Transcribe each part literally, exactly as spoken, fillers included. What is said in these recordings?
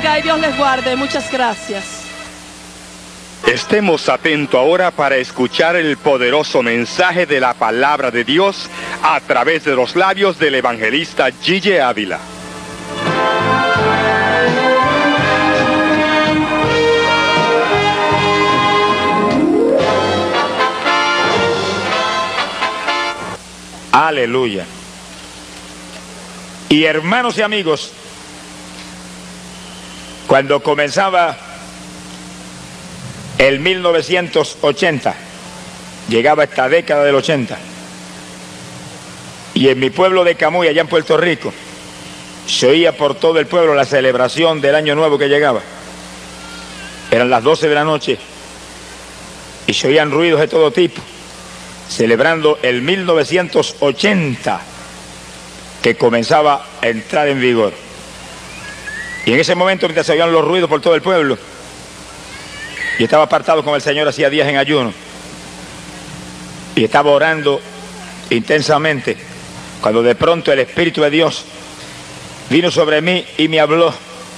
bendiga y Dios les guarde. Muchas gracias. Estemos atentos ahora para escuchar el poderoso mensaje de la palabra de Dios a través de los labios del evangelista Gille Ávila. Aleluya. Y hermanos y amigos, cuando comenzaba el mil novecientos ochenta, llegaba esta década del ochenta, y en mi pueblo de Camuy, allá en Puerto Rico, se oía por todo el pueblo la celebración del año nuevo que llegaba. Eran las doce de la noche y se oían ruidos de todo tipo, celebrando el mil novecientos ochenta que comenzaba a entrar en vigor. Y en ese momento, mientras se oían los ruidos por todo el pueblo, y estaba apartado con el Señor hacía días en ayuno, y estaba orando intensamente, cuando de pronto el Espíritu de Dios vino sobre mí y me habló,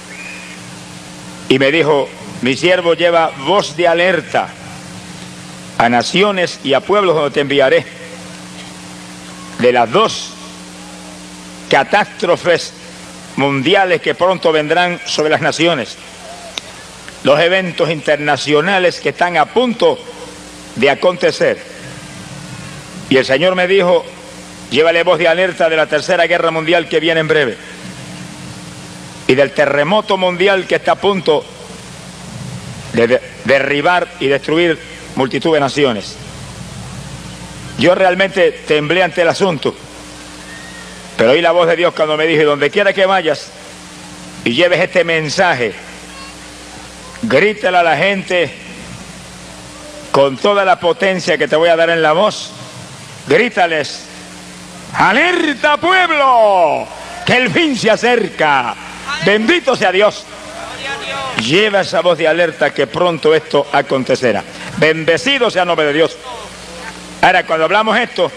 y me dijo: mi siervo lleva voz de alerta a naciones y a pueblos donde te enviaré, de las dos catástrofes mundiales que pronto vendrán sobre las naciones, los eventos internacionales que están a punto de acontecer. Y el Señor me dijo: llévale voz de alerta de la tercera guerra mundial que viene en breve, y del terremoto mundial que está a punto de, de derribar y destruir multitud de naciones. Yo realmente temblé ante el asunto, pero oí la voz de Dios cuando me dijo: donde quiera que vayas y lleves este mensaje, grítale a la gente con toda la potencia que te voy a dar en la voz. Grítales: ¡alerta, pueblo! ¡Que el fin se acerca! ¡Bendito sea Dios! Lleva esa voz de alerta, que pronto esto acontecerá. Bendecido sea el nombre de Dios. Ahora, cuando hablamos esto,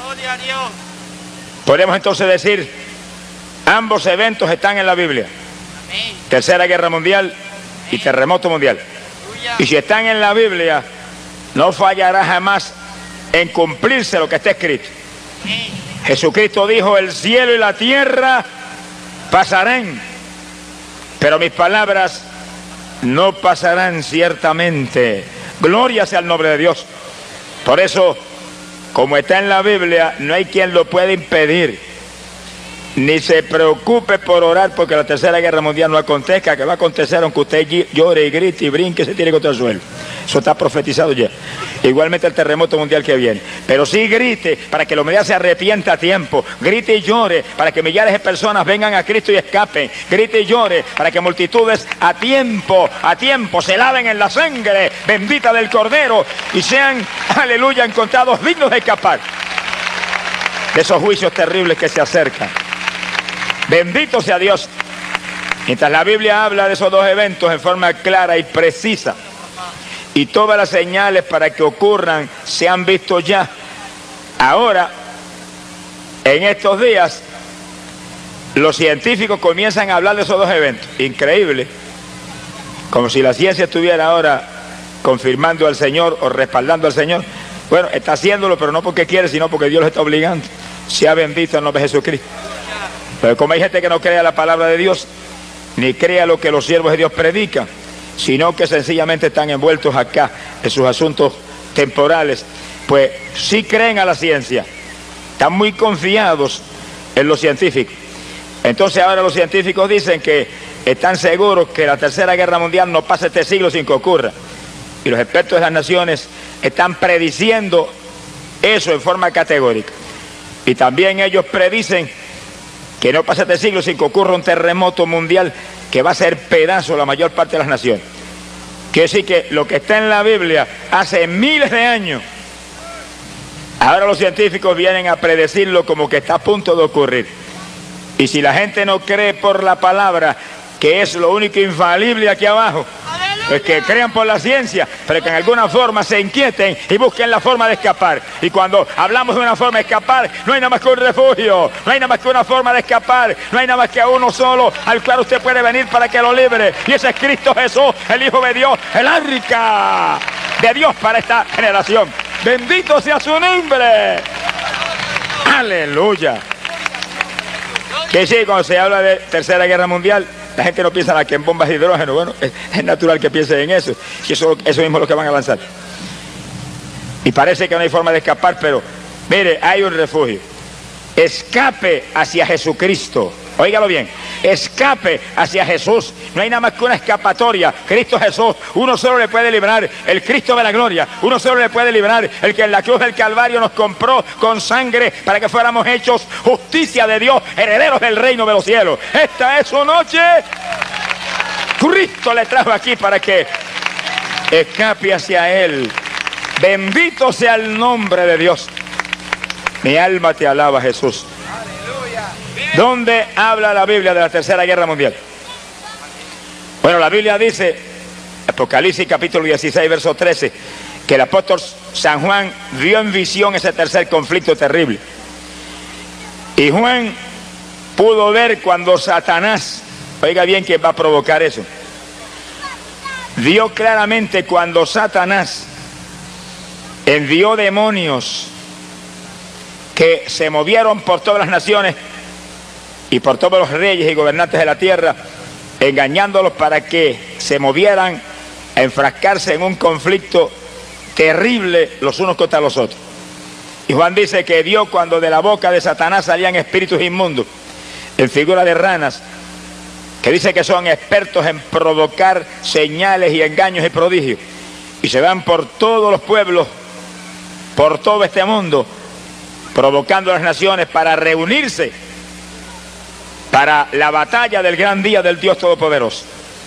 podemos entonces decir: ambos eventos están en la Biblia. Tercera guerra mundial y terremoto mundial. Y si están en la Biblia, no fallará jamás en cumplirse lo que está escrito. Jesucristo dijo: el cielo y la tierra pasarán, pero mis palabras no pasarán ciertamente. Gloria sea el nombre de Dios. Por eso, como está en la Biblia, no hay quien lo pueda impedir. Ni se preocupe por orar porque la tercera guerra mundial no acontezca, que va a acontecer aunque usted llore y grite y brinque y se tire contra el suelo. Eso está profetizado ya. Igualmente el terremoto mundial que viene. Pero sí grite para que la humanidad se arrepienta a tiempo. Grite y llore para que millares de personas vengan a Cristo y escapen. Grite y llore para que multitudes a tiempo, a tiempo se laven en la sangre bendita del Cordero y sean, aleluya, encontrados dignos de escapar de esos juicios terribles que se acercan. Bendito sea Dios. Mientras la Biblia habla de esos dos eventos en forma clara y precisa, y todas las señales para que ocurran se han visto ya. Ahora, en estos días, los científicos comienzan a hablar de esos dos eventos. Increíble. Como si la ciencia estuviera ahora confirmando al Señor o respaldando al Señor. Bueno, está haciéndolo, pero no porque quiere, sino porque Dios lo está obligando. Sea bendito el nombre de Jesucristo. Pero como hay gente que no crea la palabra de Dios, ni crea lo que los siervos de Dios predican, sino que sencillamente están envueltos acá en sus asuntos temporales, pues sí creen a la ciencia, están muy confiados en los científicos. Entonces ahora los científicos dicen que están seguros que la tercera guerra mundial no pasa este siglo sin que ocurra, y los expertos de las naciones están prediciendo eso en forma categórica, y también ellos predicen que no pasa este siglo sin que ocurra un terremoto mundial que va a hacer pedazo la mayor parte de las naciones. Quiere decir que lo que está en la Biblia hace miles de años, ahora los científicos vienen a predecirlo como que está a punto de ocurrir. Y si la gente no cree por la palabra, que es lo único infalible aquí abajo, Pues que crean por la ciencia, pero que en alguna forma se inquieten y busquen la forma de escapar. Y cuando hablamos de una forma de escapar, no hay nada más que un refugio, no hay nada más que una forma de escapar, no hay nada más que uno solo al cual usted puede venir para que lo libre. Y ese es Cristo Jesús, el Hijo de Dios, el arca de Dios para esta generación. Bendito sea su nombre. Aleluya. Que sí, cuando se habla de Tercera Guerra Mundial, la gente no piensa que en bombas de hidrógeno. Bueno, es, es natural que piensen en eso. Y eso, eso mismo es lo que van a lanzar. Y parece que no hay forma de escapar, pero mire, hay un refugio. Escape hacia Jesucristo. Óigalo bien, escape hacia Jesús. No hay nada más que una escapatoria. Cristo Jesús, uno solo le puede librar, el Cristo de la gloria. Uno solo le puede librar, el que en la cruz del Calvario nos compró con sangre para que fuéramos hechos justicia de Dios, herederos del reino de los cielos. Esta es su noche. Cristo le trajo aquí para que escape hacia Él. Bendito sea el nombre de Dios. Mi alma te alaba, Jesús. ¿Dónde habla la Biblia de la Tercera Guerra Mundial? Bueno, la Biblia dice, Apocalipsis capítulo dieciséis, verso trece, que el apóstol San Juan vio en visión ese tercer conflicto terrible. Y Juan pudo ver cuando Satanás, oiga bien que va a provocar eso, vio claramente cuando Satanás envió demonios que se movieron por todas las naciones y por todos los reyes y gobernantes de la tierra, engañándolos para que se movieran a enfrascarse en un conflicto terrible los unos contra los otros. Y Juan dice que vio cuando de la boca de Satanás salían espíritus inmundos en figura de ranas, que dice que son expertos en provocar señales y engaños y prodigios, y se van por todos los pueblos, por todo este mundo, provocando a las naciones para reunirse para la batalla del gran día del Dios Todopoderoso.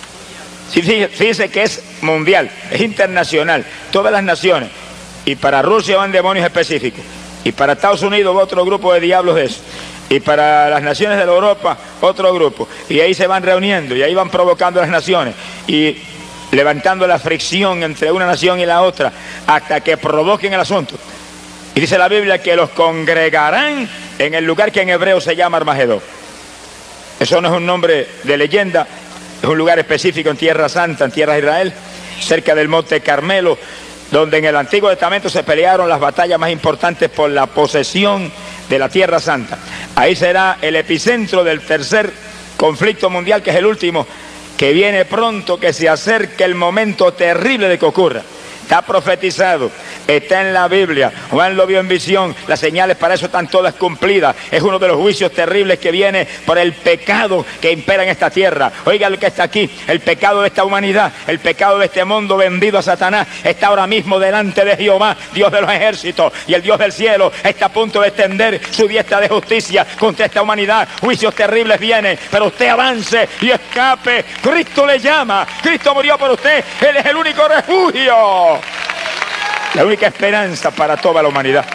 Fíjense que es mundial, es internacional, todas las naciones. Y para Rusia van demonios específicos, y para Estados Unidos va otro grupo de diablos de eso, y para las naciones de la Europa otro grupo, y ahí se van reuniendo, y ahí van provocando a las naciones, y levantando la fricción entre una nación y la otra, hasta que provoquen el asunto. Y dice la Biblia que los congregarán en el lugar que en hebreo se llama Armagedón. Eso no es un nombre de leyenda, es un lugar específico en Tierra Santa, en Tierra de Israel, cerca del Monte Carmelo, donde en el Antiguo Testamento se pelearon las batallas más importantes por la posesión de la Tierra Santa. Ahí será el epicentro del tercer conflicto mundial, que es el último, que viene pronto, que se acerca el momento terrible de que ocurra. Está profetizado, está en la Biblia. Juan lo vio en visión, las señales para eso están todas cumplidas. Es uno de los juicios terribles que viene por el pecado que impera en esta tierra. Oiga lo que está aquí, el pecado de esta humanidad, el pecado de este mundo vendido a Satanás, está ahora mismo delante de Jehová, Dios de los ejércitos, y el Dios del cielo está a punto de extender su diestra de justicia contra esta humanidad. Juicios terribles vienen, pero usted avance y escape. Cristo le llama, Cristo murió por usted, Él es el único refugio, la única esperanza para toda la humanidad.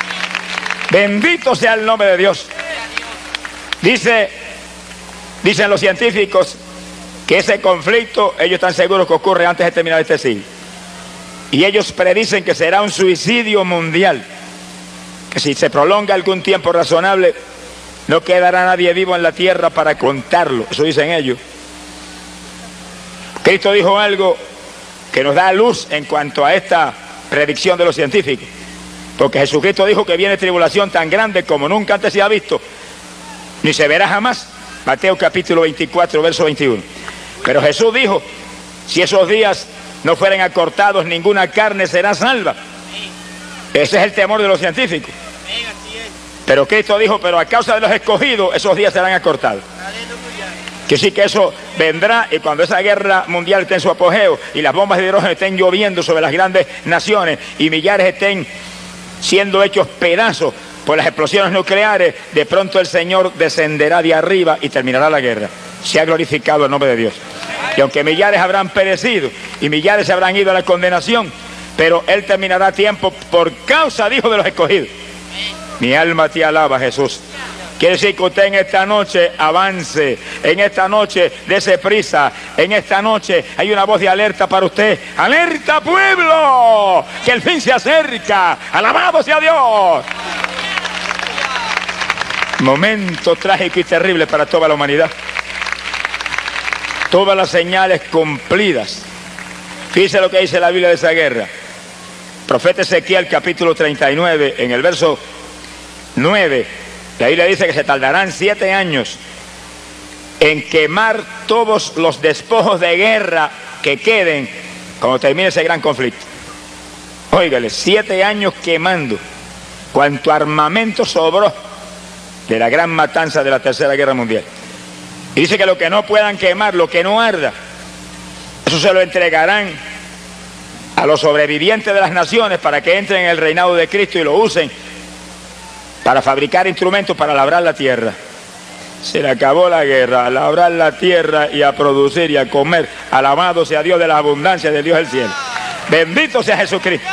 Bendito sea el nombre de Dios. Dice, dicen los científicos que ese conflicto, ellos están seguros que ocurre antes de terminar este siglo. Y ellos predicen que será un suicidio mundial, que si se prolonga algún tiempo razonable, no quedará nadie vivo en la tierra para contarlo. Eso dicen ellos. Cristo dijo algo que nos da luz en cuanto a esta predicción de los científicos, porque Jesucristo dijo que viene tribulación tan grande como nunca antes se ha visto, ni se verá jamás. Mateo capítulo veinticuatro, verso veintiuno. Pero Jesús dijo, si esos días no fueren acortados, ninguna carne será salva. Ese es el temor de los científicos. Pero Cristo dijo, pero a causa de los escogidos, esos días serán acortados. Que sí, que eso vendrá, y cuando esa guerra mundial esté en su apogeo y las bombas de hidrógeno estén lloviendo sobre las grandes naciones y millares estén siendo hechos pedazos por las explosiones nucleares, de pronto el Señor descenderá de arriba y terminará la guerra. Se ha glorificado el nombre de Dios. Y aunque millares habrán perecido y millares se habrán ido a la condenación, pero Él terminará a tiempo por causa, dijo, de los escogidos. Mi alma te alaba, Jesús. Quiere decir que usted en esta noche avance, en esta noche dése prisa, en esta noche hay una voz de alerta para usted. ¡Alerta, pueblo! ¡Que el fin se acerca! ¡Alabado sea Dios! Momento trágico y terrible para toda la humanidad. Todas las señales cumplidas. Fíjese lo que dice la Biblia de esa guerra. Profeta Ezequiel capítulo treinta y nueve, en el verso nueve, la Biblia dice que se tardarán siete años en quemar todos los despojos de guerra que queden cuando termine ese gran conflicto. Óigale, siete años quemando cuanto armamento sobró de la gran matanza de la Tercera Guerra Mundial. Y dice que lo que no puedan quemar, lo que no arda, eso se lo entregarán a los sobrevivientes de las naciones para que entren en el reinado de Cristo y lo usen para fabricar instrumentos para labrar la tierra. Se le acabó la guerra, a labrar la tierra y a producir y a comer. Alabado sea Dios de la abundancia de Dios del cielo. Bendito sea Jesucristo.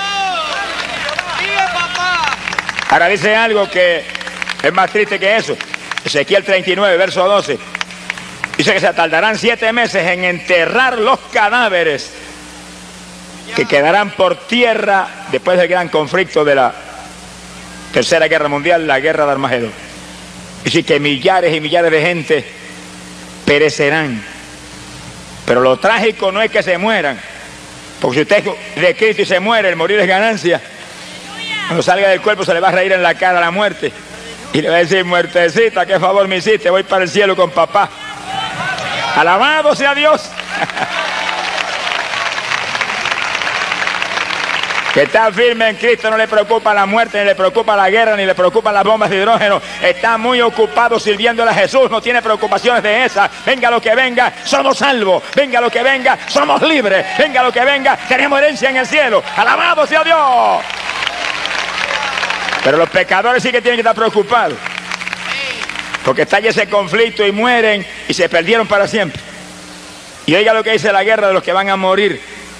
Ahora dice algo que es más triste que eso. Ezequiel treinta y nueve, verso doce. Dice que se tardarán siete meses en enterrar los cadáveres que quedarán por tierra después del gran conflicto de la Tercera Guerra Mundial, la guerra de Armagedón. Es decir, que millares y millares de gente perecerán. Pero lo trágico no es que se mueran, porque si usted es de Cristo y se muere, el morir es ganancia. Cuando salga del cuerpo se le va a reír en la cara la muerte y le va a decir: muertecita, qué favor me hiciste, voy para el cielo con papá. Alabado sea Dios. Que está firme en Cristo, no le preocupa la muerte, ni le preocupa la guerra, ni le preocupan las bombas de hidrógeno. Está muy ocupado sirviéndole a Jesús, no tiene preocupaciones de esas. Venga lo que venga, somos salvos. Venga lo que venga, somos libres. Venga lo que venga, tenemos herencia en el cielo. Alabado sea Dios. Pero los pecadores sí que tienen que estar preocupados, porque está ya ese conflicto y mueren y se perdieron para siempre. Y oiga lo que dice la guerra de los que van a morir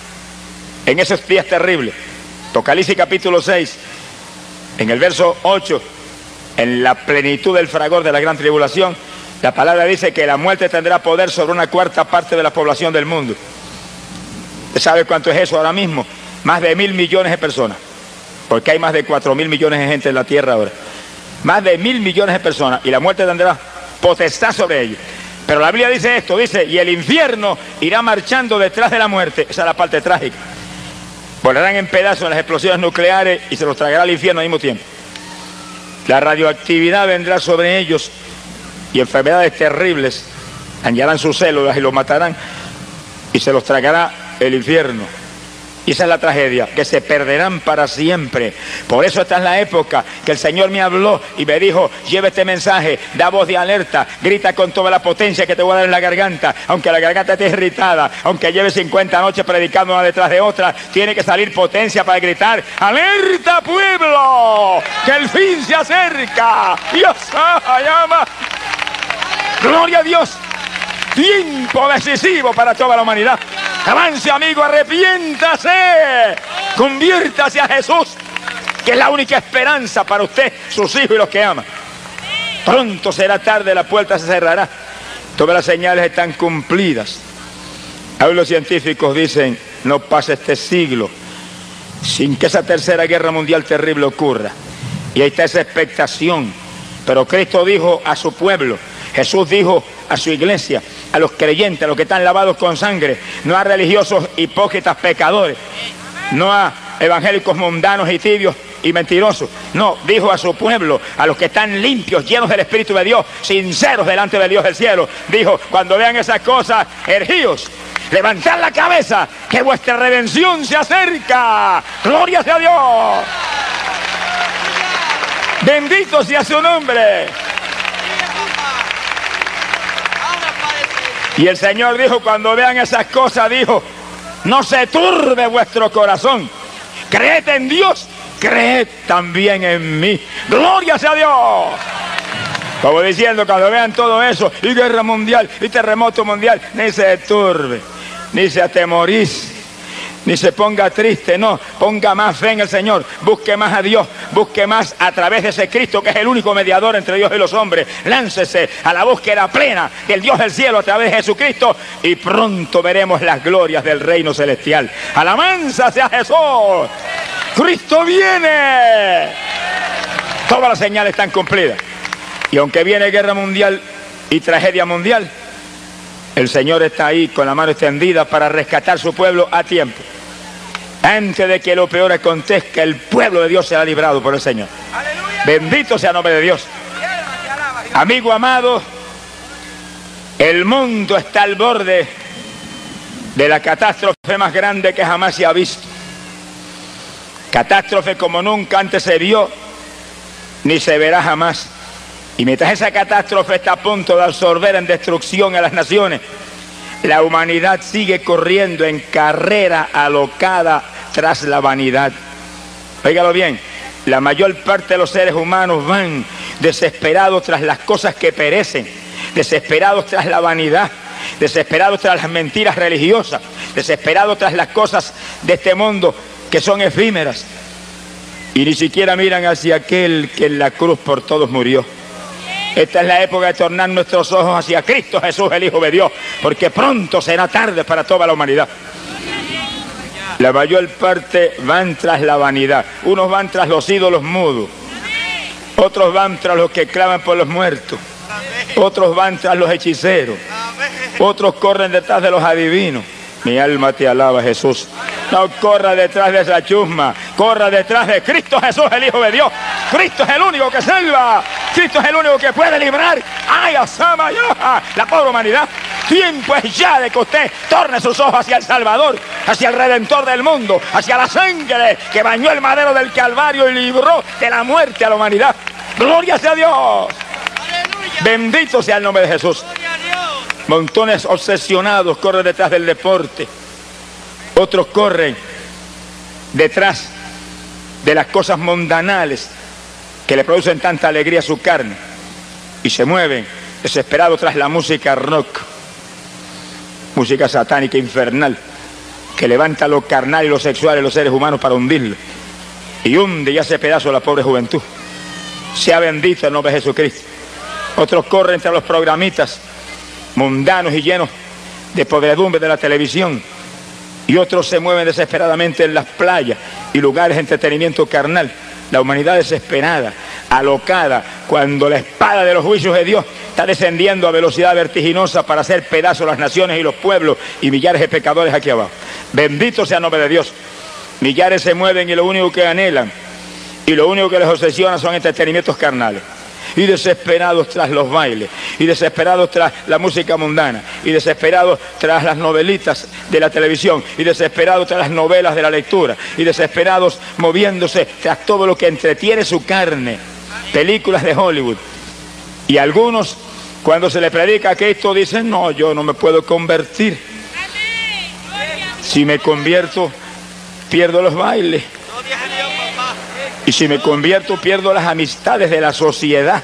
en esos días terribles. Apocalipsis capítulo seis, en el verso ocho, en la plenitud del fragor de la gran tribulación, la palabra dice que la muerte tendrá poder sobre una cuarta parte de la población del mundo. ¿Usted sabe cuánto es eso ahora mismo? Más de mil millones de personas, porque hay más de cuatro mil millones de gente en la tierra ahora. Más de mil millones de personas, y la muerte tendrá potestad sobre ellos. Pero la Biblia dice esto, dice: y el infierno irá marchando detrás de la muerte. Esa es la parte trágica. Volarán en pedazos en las explosiones nucleares y se los tragará al infierno al mismo tiempo. La radioactividad vendrá sobre ellos y enfermedades terribles dañarán sus células y los matarán y se los tragará el infierno. Y esa es la tragedia, que se perderán para siempre. Por eso esta es la época que el Señor me habló y me dijo: lleva este mensaje, da voz de alerta, grita con toda la potencia que te voy a dar en la garganta. Aunque la garganta esté irritada, aunque lleve cincuenta noches predicando una detrás de otra, tiene que salir potencia para gritar: ¡alerta, pueblo! ¡Que el fin se acerca! ¡Dios llama! ¡Gloria a Dios! Tiempo decisivo para toda la humanidad. Avance, amigo, arrepiéntase, conviértase a Jesús, que es la única esperanza para usted, sus hijos y los que aman. Pronto será tarde, la puerta se cerrará. Todas las señales están cumplidas. Ahora los científicos dicen: no pasa este siglo sin que esa tercera guerra mundial terrible ocurra. Y ahí está esa expectación. Pero Cristo dijo a su pueblo, Jesús dijo a su iglesia, a los creyentes, a los que están lavados con sangre, no a religiosos hipócritas pecadores, no a evangélicos mundanos y tibios y mentirosos, no, dijo a su pueblo, a los que están limpios, llenos del Espíritu de Dios, sinceros delante de Dios del cielo. Dijo: cuando vean esas cosas, ergíos, levantad la cabeza, que vuestra redención se acerca. Gloria sea a Dios. Bendito sea su nombre. Y el Señor dijo: cuando vean esas cosas, dijo, no se turbe vuestro corazón. Creed en Dios, creed también en mí. Gloria sea a Dios. Como diciendo, cuando vean todo eso, y guerra mundial, y terremoto mundial, ni se turbe, ni se atemorice. ni se ponga triste, no, ponga más fe en el Señor, busque más a Dios, busque más a través de ese Cristo que es el único mediador entre Dios y los hombres. Láncese a la búsqueda plena del Dios del cielo a través de Jesucristo y pronto veremos las glorias del reino celestial. ¡Alabanza sea Jesús! ¡Cristo viene! Todas las señales están cumplidas. Y aunque viene guerra mundial y tragedia mundial, el Señor está ahí con la mano extendida para rescatar su pueblo a tiempo. Antes de que lo peor acontezca, el pueblo de Dios será librado por el Señor. ¡Aleluya! Bendito sea el nombre de Dios. Amigo amado, el mundo está al borde de la catástrofe más grande que jamás se ha visto. Catástrofe como nunca antes se vio, ni se verá jamás. Y mientras esa catástrofe está a punto de absorber en destrucción a las naciones, la humanidad sigue corriendo en carrera alocada tras la vanidad. Óigalo bien, la mayor parte de los seres humanos van desesperados tras las cosas que perecen, desesperados tras la vanidad, desesperados tras las mentiras religiosas, desesperados tras las cosas de este mundo que son efímeras. Y ni siquiera miran hacia aquel que en la cruz por todos murió. Esta es la época de tornar nuestros ojos hacia Cristo Jesús, el Hijo de Dios, porque pronto será tarde para toda la humanidad. La mayor parte van tras la vanidad. Unos van tras los ídolos mudos, otros van tras los que claman por los muertos, otros van tras los hechiceros, otros corren detrás de los adivinos. Mi alma te alaba, Jesús. No corra detrás de esa chusma, corra detrás de Cristo Jesús, el Hijo de Dios. Cristo es el único que salva, Cristo es el único que puede librar. ¡Ay, asama ya! La pobre humanidad. Tiempo es ya de que usted torne sus ojos hacia el Salvador, hacia el Redentor del mundo, hacia la sangre que bañó el madero del Calvario y libró de la muerte a la humanidad. ¡Gloria sea a Dios! ¡Aleluya! Bendito sea el nombre de Jesús. Montones obsesionados corren detrás del deporte. Otros corren detrás de las cosas mundanales que le producen tanta alegría a su carne. Y se mueven desesperados tras la música rock. Música satánica infernal que levanta lo carnal y lo sexual de los seres humanos para hundirlo. Y hunde y hace pedazo a la pobre juventud. Sea bendito el nombre de Jesucristo. Otros corren tras los programitas mundanos y llenos de podredumbre de la televisión, y otros se mueven desesperadamente en las playas y lugares de entretenimiento carnal. La humanidad desesperada, alocada, cuando la espada de los juicios de Dios está descendiendo a velocidad vertiginosa para hacer pedazos las naciones y los pueblos y millares de pecadores aquí abajo. Bendito sea el nombre de Dios. Millares se mueven y lo único que anhelan y lo único que les obsesiona son entretenimientos carnales. Y desesperados tras los bailes, y desesperados tras la música mundana, y desesperados tras las novelitas de la televisión, y desesperados tras las novelas de la lectura, y desesperados moviéndose tras todo lo que entretiene su carne, películas de Hollywood. Y algunos, cuando se les predica a Cristo, dicen: no, yo no me puedo convertir. Si me convierto, pierdo los bailes. Y si me convierto, pierdo las amistades de la sociedad.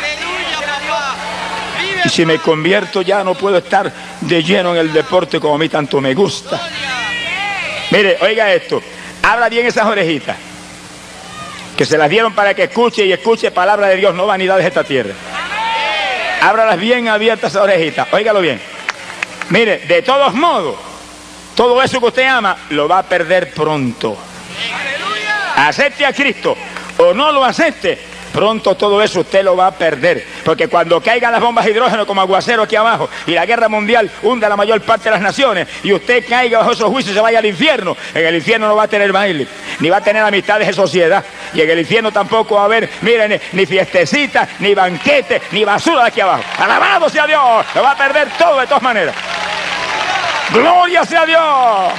Y si me convierto, ya no puedo estar de lleno en el deporte como a mí tanto me gusta. Mire, oiga esto. Abra bien esas orejitas, que se las dieron para que escuche y escuche palabra de Dios, no vanidades de esta tierra. Ábralas bien abiertas esas orejitas. Óigalo bien. Mire, de todos modos, todo eso que usted ama, lo va a perder pronto. Acepte a Cristo o no lo acepte, pronto todo eso usted lo va a perder. Porque cuando caigan las bombas de hidrógeno como aguacero aquí abajo y la guerra mundial hunda la mayor parte de las naciones y usted caiga bajo esos juicios y se vaya al infierno, en el infierno no va a tener baile, ni va a tener amistades de sociedad. Y en el infierno tampoco va a haber, miren, ni fiestecitas, ni banquetes, ni basura de aquí abajo. Alabado sea Dios, lo va a perder todo de todas maneras. Gloria sea Dios.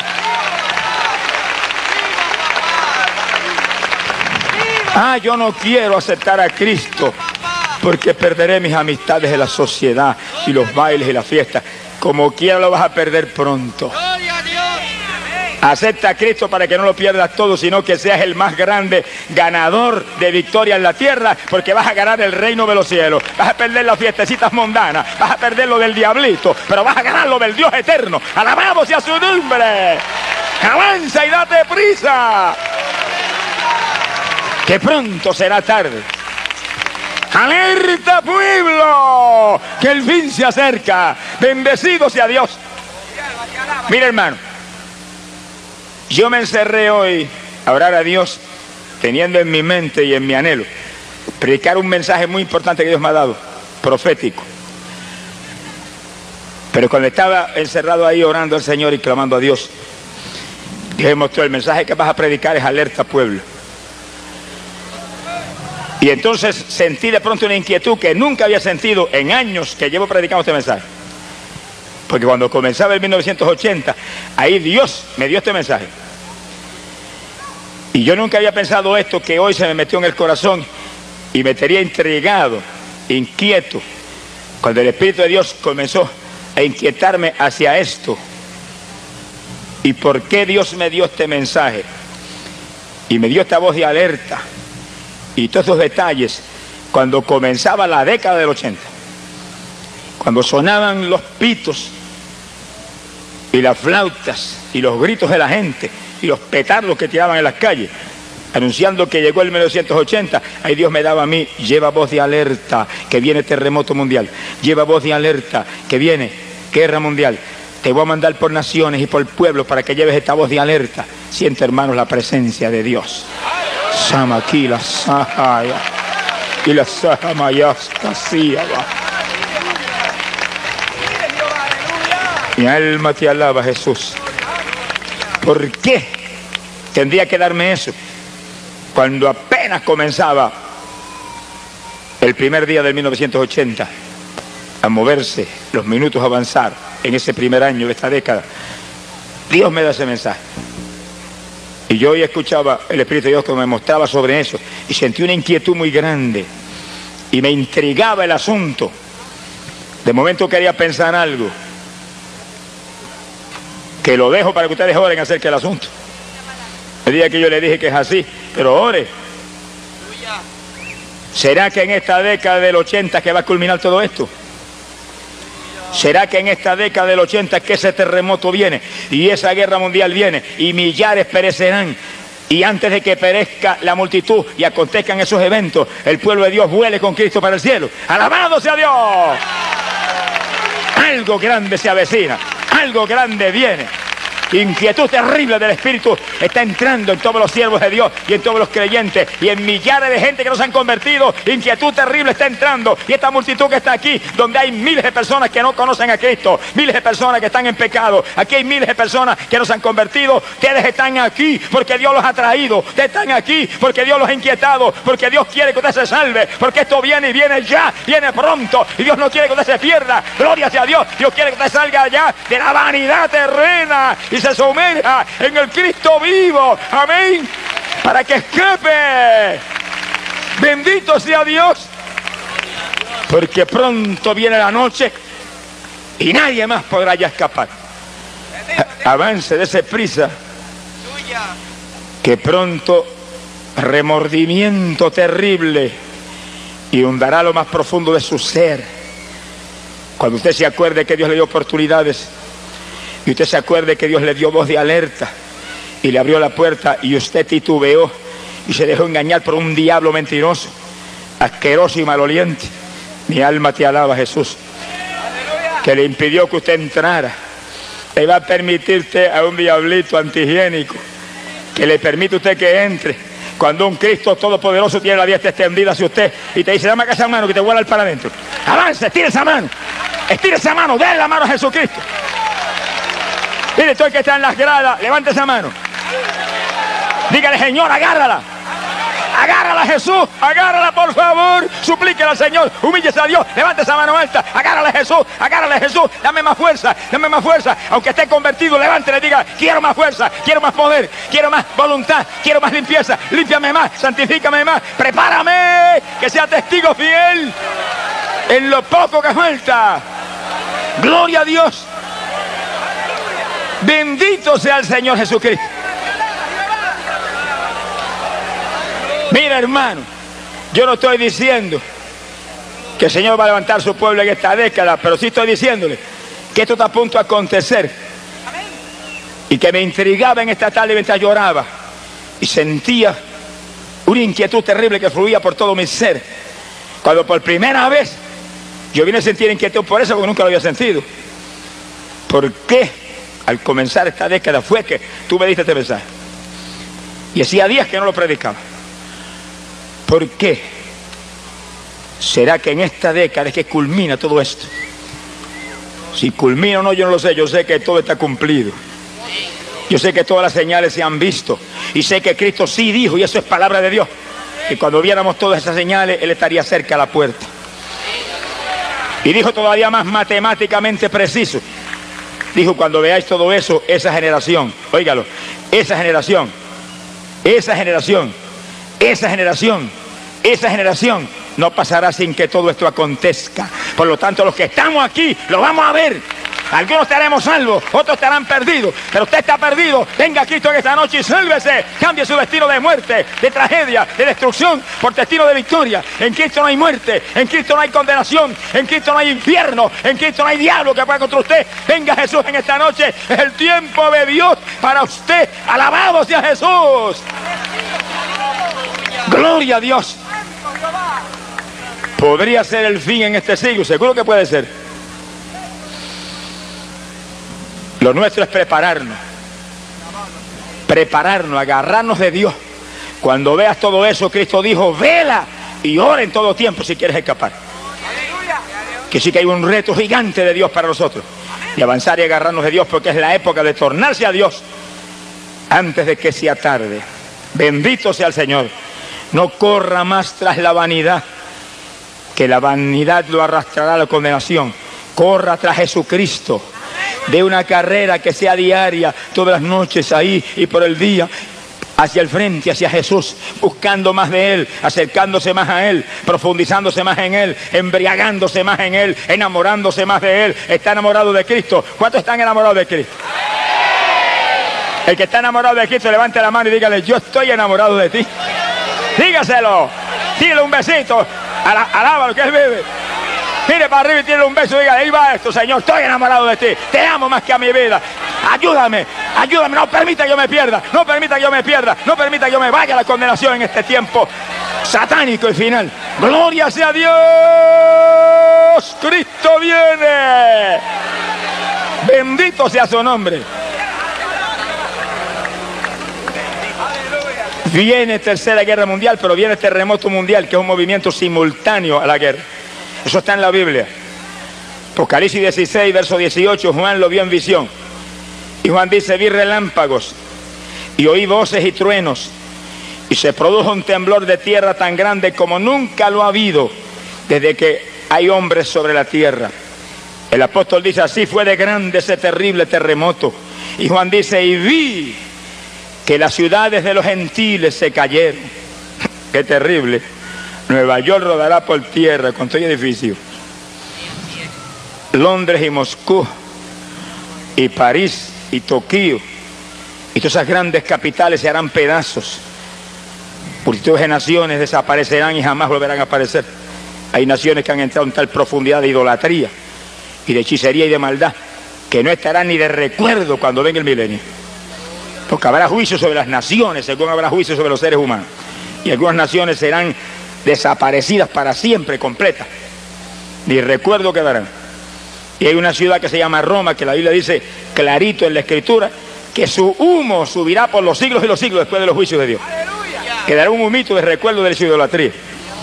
Ah, yo no quiero aceptar a Cristo porque perderé mis amistades de la sociedad y los bailes y las fiestas. Como quiera lo vas a perder pronto. Acepta a Cristo para que no lo pierdas todo, sino que seas el más grande ganador de victoria en la tierra, porque vas a ganar el reino de los cielos. Vas a perder las fiestecitas mundanas, vas a perder lo del diablito, pero vas a ganar lo del Dios eterno. Alabado sea su nombre. Avanza y date prisa, que pronto será tarde. ¡Alerta, pueblo! Que el fin se acerca. Bendecido sea Dios. Mira, hermano, yo me encerré hoy a orar a Dios, teniendo en mi mente y en mi anhelo predicar un mensaje muy importante que Dios me ha dado, profético. Pero cuando estaba encerrado ahí orando al Señor y clamando a Dios, Dios me mostró: el mensaje que vas a predicar es alerta, pueblo. Y entonces sentí de pronto una inquietud que nunca había sentido en años que llevo predicando este mensaje. Porque cuando comenzaba el mil novecientos ochenta, ahí Dios me dio este mensaje. Y yo nunca había pensado esto, que hoy se me metió en el corazón y me tenía intrigado, inquieto, cuando el Espíritu de Dios comenzó a inquietarme hacia esto. ¿Y por qué Dios me dio este mensaje? Y me dio esta voz de alerta y todos esos detalles cuando comenzaba la década del ochenta, cuando sonaban los pitos y las flautas y los gritos de la gente y los petardos que tiraban en las calles anunciando que llegó el mil novecientos ochenta. Ahí Dios me daba a mí: lleva voz de alerta, que viene terremoto mundial. Lleva voz de alerta, que viene guerra mundial. Te voy a mandar por naciones y por pueblos para que lleves esta voz de alerta. Siente, hermanos, la presencia de Dios. Samakila Sahaya y la Sahamayas Casiaba. Mi alma te alaba, Jesús. ¿Por qué tendría que darme eso cuando apenas comenzaba el primer día del mil novecientos ochenta a moverse, los minutos a avanzar en ese primer año de esta década? Dios me da ese mensaje. Y yo hoy escuchaba el Espíritu de Dios que me mostraba sobre eso y sentí una inquietud muy grande y me intrigaba el asunto. De momento quería pensar algo, que lo dejo para que ustedes oren acerca del asunto. El día que yo le dije que es así, pero ore. ¿Será que en esta década del ochenta que va a culminar todo esto? ¿Será que en esta década del ochenta que ese terremoto viene y esa guerra mundial viene y millares perecerán? Y antes de que perezca la multitud y acontezcan esos eventos, el pueblo de Dios vuele con Cristo para el cielo. ¡Alabado sea Dios! Algo grande se avecina, algo grande viene. Inquietud terrible del Espíritu está entrando en todos los siervos de Dios y en todos los creyentes y en millares de gente que no se han convertido. Inquietud terrible está entrando, y esta multitud que está aquí, donde hay miles de personas que no conocen a Cristo, miles de personas que están en pecado, aquí hay miles de personas que no se han convertido. Ustedes están aquí porque Dios los ha traído, ustedes están aquí porque Dios los ha inquietado, porque Dios quiere que usted se salve, porque esto viene y viene ya, viene pronto, y Dios no quiere que usted se pierda. Gloria sea a Dios. Dios quiere que usted salga allá de la vanidad terrena y se sumerja en el Cristo vivo, amén, para que escape. Bendito sea Dios, porque pronto viene la noche y nadie más podrá ya escapar. Avance, dése prisa, que pronto remordimiento terrible inundará lo más profundo de su ser. Cuando usted se acuerde que Dios le dio oportunidades y usted se acuerde que Dios le dio voz de alerta y le abrió la puerta y usted titubeó y se dejó engañar por un diablo mentiroso, asqueroso y maloliente. Mi alma te alaba, Jesús, que le impidió que usted entrara. Le va a permitirte a un diablito antihigiénico que le permite a usted que entre, cuando un Cristo todopoderoso tiene la diestra extendida hacia usted y te dice: dame acá esa mano que te vuela para adentro. Avance, estire esa mano, estire esa mano, déle la mano a Jesucristo. Mire, todo el que está en las gradas, levante esa mano. Dígale: Señor, agárrala. Agárrala, Jesús, agárrala, por favor. Suplíquela al Señor, humíllese a Dios, levante esa mano alta. Agárrala, Jesús, agárrala, Jesús. Dame más fuerza, dame más fuerza. Aunque esté convertido, levántele y diga: quiero más fuerza, quiero más poder, quiero más voluntad, quiero más limpieza. Límpiame más, santifícame más, prepárame, que sea testigo fiel en lo poco que falta. Gloria a Dios. Bendito sea el Señor Jesucristo. Mira, hermano, yo no estoy diciendo que el Señor va a levantar su pueblo en esta década, pero sí estoy diciéndole que esto está a punto de acontecer. y que me intrigaba en esta tarde mientras lloraba y sentía una inquietud terrible que fluía por todo mi ser. Cuando por primera vez yo vine a sentir inquietud por eso, porque nunca lo había sentido. ¿Por qué al comenzar esta década fue que tú me diste este mensaje? Y hacía días que no lo predicaba. ¿Por qué será que en esta década es que culmina todo esto? Si culmina o no, yo no lo sé. Yo sé que todo está cumplido. Yo sé que todas las señales se han visto. Y sé que Cristo sí dijo, y eso es palabra de Dios, que cuando viéramos todas esas señales, Él estaría cerca a la puerta. Y dijo todavía más matemáticamente preciso. Dijo, cuando veáis todo eso, esa generación, óigalo, esa generación, esa generación, esa generación, esa generación no pasará sin que todo esto acontezca. Por lo tanto, los que estamos aquí, lo vamos a ver. Algunos estaremos salvos, otros estarán perdidos. Pero usted está perdido, venga a Cristo en esta noche y sálvese. Cambie su destino de muerte, de tragedia, de destrucción, por destino de victoria. En Cristo no hay muerte, en Cristo no hay condenación, en Cristo no hay infierno, en Cristo no hay diablo que pueda contra usted. Venga Jesús en esta noche, es el tiempo de Dios para usted. Alabado sea Jesús. Gloria a Dios. Podría ser el fin en este siglo, seguro que puede ser. Lo nuestro es prepararnos, prepararnos, agarrarnos de Dios. Cuando veas todo eso, Cristo dijo, vela y ora en todo tiempo si quieres escapar. Que sí que hay un reto gigante de Dios para nosotros. Y avanzar y agarrarnos de Dios, porque es la época de tornarse a Dios antes de que sea tarde. Bendito sea el Señor. No corra más tras la vanidad, que la vanidad lo arrastrará a la condenación. Corra tras Jesucristo. De una carrera que sea diaria, todas las noches ahí y por el día, hacia el frente, hacia Jesús, buscando más de Él, acercándose más a Él, profundizándose más en Él, embriagándose más en Él, enamorándose más de Él. ¿Está enamorado de Cristo? ¿Cuántos están enamorados de Cristo? El que está enamorado de Cristo, levante la mano y dígale, yo estoy enamorado de ti. Dígaselo, dile un besito, alábalo que Él vive. Mire para arriba y tírale un beso y diga, ahí va esto, Señor, estoy enamorado de ti, te amo más que a mi vida. Ayúdame, ayúdame, no permita que yo me pierda, no permita que yo me pierda, no permita que yo me vaya a la condenación en este tiempo satánico y final. Gloria sea Dios, Cristo viene. Bendito sea su nombre. Viene tercera guerra mundial, pero viene terremoto mundial, que es un movimiento simultáneo a la guerra. Eso está en la Biblia. Apocalipsis dieciséis, verso dieciocho, Juan lo vio en visión. Y Juan dice, vi relámpagos y oí voces y truenos. Y se produjo un temblor de tierra tan grande como nunca lo ha habido desde que hay hombres sobre la tierra. El apóstol dice, así fue de grande ese terrible terremoto. Y Juan dice, y vi que las ciudades de los gentiles se cayeron. Qué terrible. Nueva York rodará por tierra con todo edificio. Londres y Moscú y París y Tokio y todas esas grandes capitales se harán pedazos. Multitudes de naciones desaparecerán y jamás volverán a aparecer. Hay naciones que han entrado en tal profundidad de idolatría y de hechicería y de maldad que no estarán ni de recuerdo cuando venga el milenio. Porque habrá juicio sobre las naciones, según habrá juicio sobre los seres humanos. Y algunas naciones serán desaparecidas para siempre, completas. Ni recuerdo quedarán. Y hay una ciudad que se llama Roma, que la Biblia dice clarito en la Escritura, que su humo subirá por los siglos y los siglos después de los juicios de Dios. ¡Aleluya! Quedará un humito de recuerdo de su idolatría.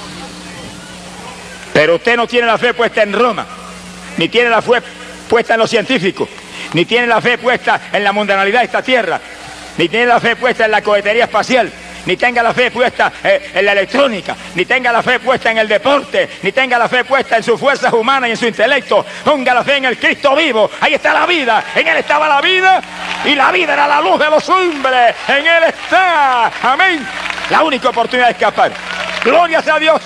Pero usted no tiene la fe puesta en Roma, ni tiene la fe puesta en los científicos, ni tiene la fe puesta en la mundanalidad de esta tierra, ni tiene la fe puesta en la cohetería espacial, ni tenga la fe puesta eh, en la electrónica, ni tenga la fe puesta en el deporte, ni tenga la fe puesta en sus fuerzas humanas y en su intelecto. Ponga la fe en el Cristo vivo. Ahí está la vida, en Él estaba la vida y la vida era la luz de los hombres. En Él está, amén, la única oportunidad de escapar. Gloria sea a Dios.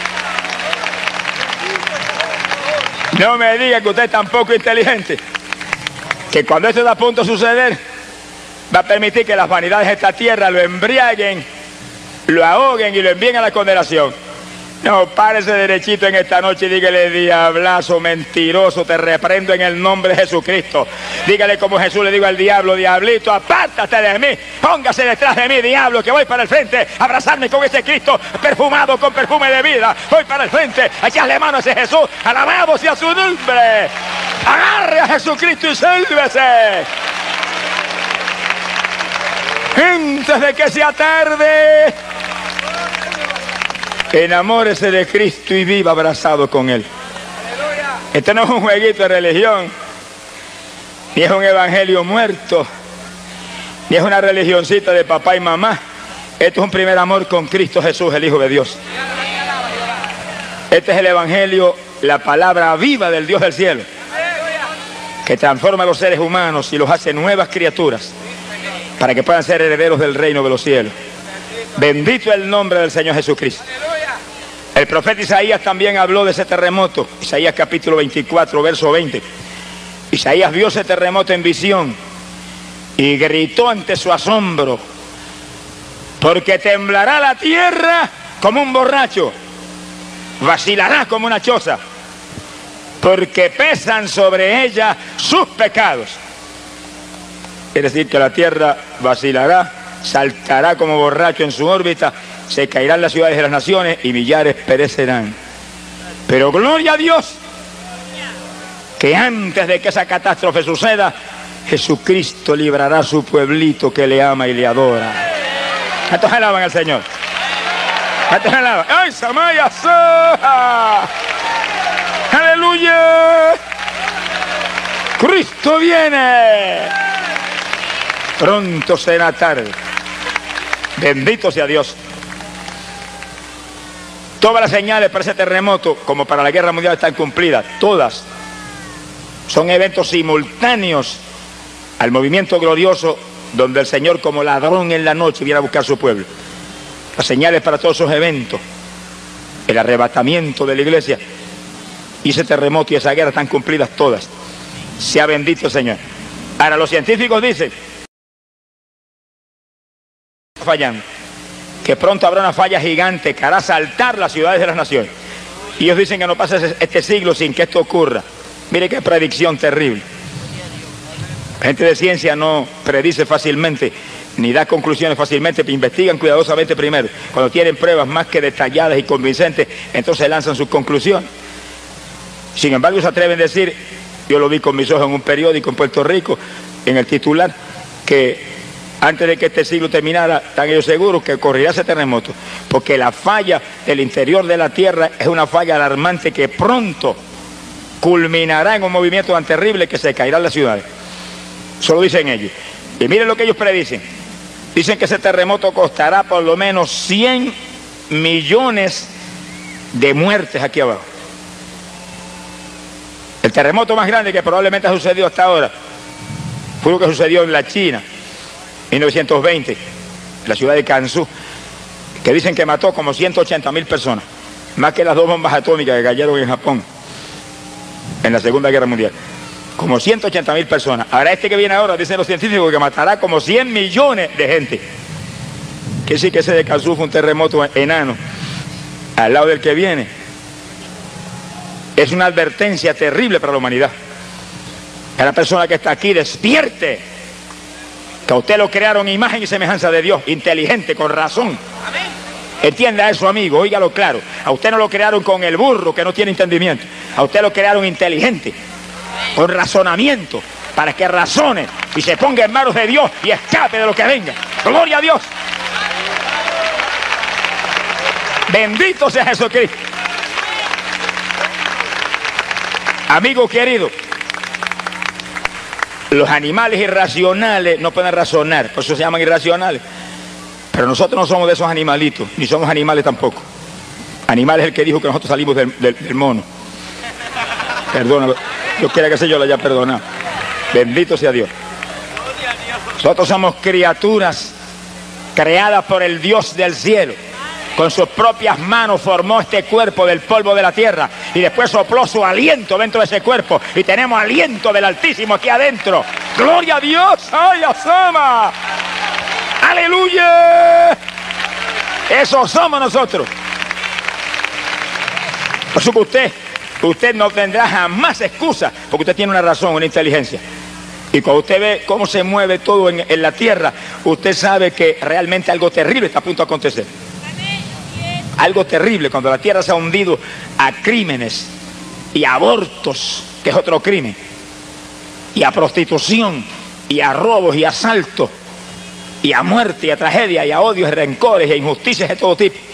No me diga que usted es tan poco inteligente, que cuando esto está a punto de suceder va a permitir que las vanidades de esta tierra lo embriaguen, lo ahoguen y lo envíen a la condenación. No, párese derechito en esta noche y dígale: diablazo, mentiroso, te reprendo en el nombre de Jesucristo. Dígale como Jesús le dijo al diablo: diablito, apártate de mí, póngase detrás de mí, diablo, que voy para el frente a abrazarme con ese Cristo perfumado con perfume de vida. Voy para el frente a echarle mano a ese Jesús, alabamos y a su nombre. Agarre a Jesucristo y sálvese antes de que sea tarde. Enamórese de Cristo y viva abrazado con Él. Este no es un jueguito de religión, ni es un evangelio muerto, ni es una religioncita de papá y mamá. Esto es un primer amor con Cristo Jesús, el Hijo de Dios. Este es el evangelio, la palabra viva del Dios del cielo, que transforma a los seres humanos y los hace nuevas criaturas para que puedan ser herederos del reino de los cielos. Bendito el nombre del Señor Jesucristo. El profeta Isaías también habló de ese terremoto. Isaías capítulo veinticuatro, verso veinte. Isaías vio ese terremoto en visión y gritó ante su asombro: porque temblará la tierra como un borracho, vacilará como una choza, porque pesan sobre ella sus pecados. Quiere decir que la tierra vacilará, saltará como borracho en su órbita, se caerán las ciudades de las naciones y millares perecerán. Pero gloria a Dios, que antes de que esa catástrofe suceda, Jesucristo librará a su pueblito que le ama y le adora. ¿Cuántos alaban al Señor? ¿Cuántos alaban? ¡Ay, Samaya Soja! ¡Aleluya! ¡Cristo viene! Pronto será tarde. Bendito sea Dios. Todas las señales para ese terremoto, como para la guerra mundial, están cumplidas. Todas. Son eventos simultáneos al movimiento glorioso donde el Señor, como ladrón en la noche, viene a buscar a su pueblo. Las señales para todos esos eventos, el arrebatamiento de la iglesia y ese terremoto y esa guerra están cumplidas todas. Sea bendito el Señor. Ahora, los científicos dicen, fallando, que pronto habrá una falla gigante que hará saltar las ciudades de las naciones. Y ellos dicen que no pasa este siglo sin que esto ocurra. Mire qué predicción terrible. La gente de ciencia no predice fácilmente, ni da conclusiones fácilmente, pero investigan cuidadosamente primero. Cuando tienen pruebas más que detalladas y convincentes, entonces lanzan sus conclusiones. Sin embargo, se atreven a decir, yo lo vi con mis ojos en un periódico en Puerto Rico, en el titular, que antes de que este siglo terminara, están ellos seguros que ocurrirá ese terremoto, porque la falla del interior de la tierra es una falla alarmante que pronto culminará en un movimiento tan terrible que se caerán las ciudades. Eso lo dicen ellos. Y miren lo que ellos predicen. Dicen que ese terremoto costará por lo menos cien millones de muertes aquí abajo. El terremoto más grande que probablemente ha sucedido hasta ahora fue lo que sucedió en la China, mil novecientos veinte, en la ciudad de Gansu, que dicen que mató como ciento ochenta mil personas, más que las dos bombas atómicas que cayeron en Japón en la Segunda Guerra Mundial. Como ciento ochenta mil personas. Ahora este que viene ahora, dicen los científicos, que matará como cien millones de gente. Que sí que ese de Gansu fue un terremoto enano al lado del que viene. Es una advertencia terrible para la humanidad. Que la persona que está aquí despierte, que a usted lo crearon imagen y semejanza de Dios, inteligente, con razón. Entienda eso, amigo, óigalo claro. A usted no lo crearon con el burro que no tiene entendimiento. A usted lo crearon inteligente, con razonamiento, para que razone y se ponga en manos de Dios y escape de lo que venga. Gloria a Dios. Bendito sea Jesucristo. Amigo querido, los animales irracionales no pueden razonar, por eso se llaman irracionales. Pero nosotros no somos de esos animalitos, ni somos animales tampoco. Animal es el que dijo que nosotros salimos del, del, del mono. Perdónalo, Dios quiera que se yo lo haya perdonado. Bendito sea Dios. Nosotros somos criaturas creadas por el Dios del cielo. Con sus propias manos formó este cuerpo del polvo de la tierra y después sopló su aliento dentro de ese cuerpo y tenemos aliento del Altísimo aquí adentro. ¡Gloria a Dios! ¡Ay, asama! ¡Aleluya! Eso somos nosotros. Por eso que usted, usted no tendrá jamás excusa, porque usted tiene una razón, una inteligencia. Y cuando usted ve cómo se mueve todo en, en la tierra, usted sabe que realmente algo terrible está a punto de acontecer. Algo terrible cuando la tierra se ha hundido a crímenes y a abortos, que es otro crimen, y a prostitución, y a robos, y a asaltos, y a muerte, y a tragedia, y a odios, y rencores, y a injusticias de todo tipo.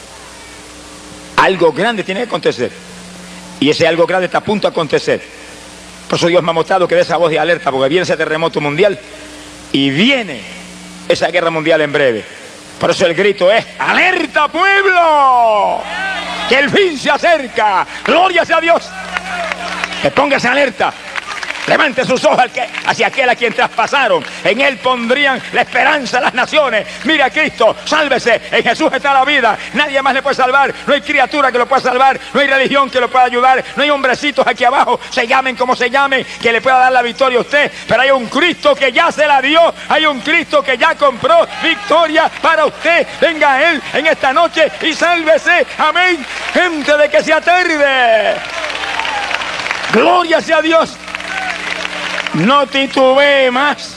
Algo grande tiene que acontecer. Y ese algo grande está a punto de acontecer. Por eso Dios me ha mostrado que dé esa voz de alerta, porque viene ese terremoto mundial y viene esa guerra mundial en breve. Por eso el grito es: ¡alerta, pueblo! ¡Que el fin se acerca! ¡Gloria sea a Dios! Que póngase alerta. Levante sus ojos hacia aquel a quien traspasaron. En él pondrían la esperanza de las naciones. Mira a Cristo, sálvese. En Jesús está la vida. Nadie más le puede salvar. No hay criatura que lo pueda salvar. No hay religión que lo pueda ayudar. No hay hombrecitos aquí abajo, se llamen como se llamen, que le pueda dar la victoria a usted. Pero hay un Cristo que ya se la dio. Hay un Cristo que ya compró victoria para usted. Venga a él en esta noche y sálvese. Amén. Gente de que sea tarde. Gloria sea a Dios. No titubee más.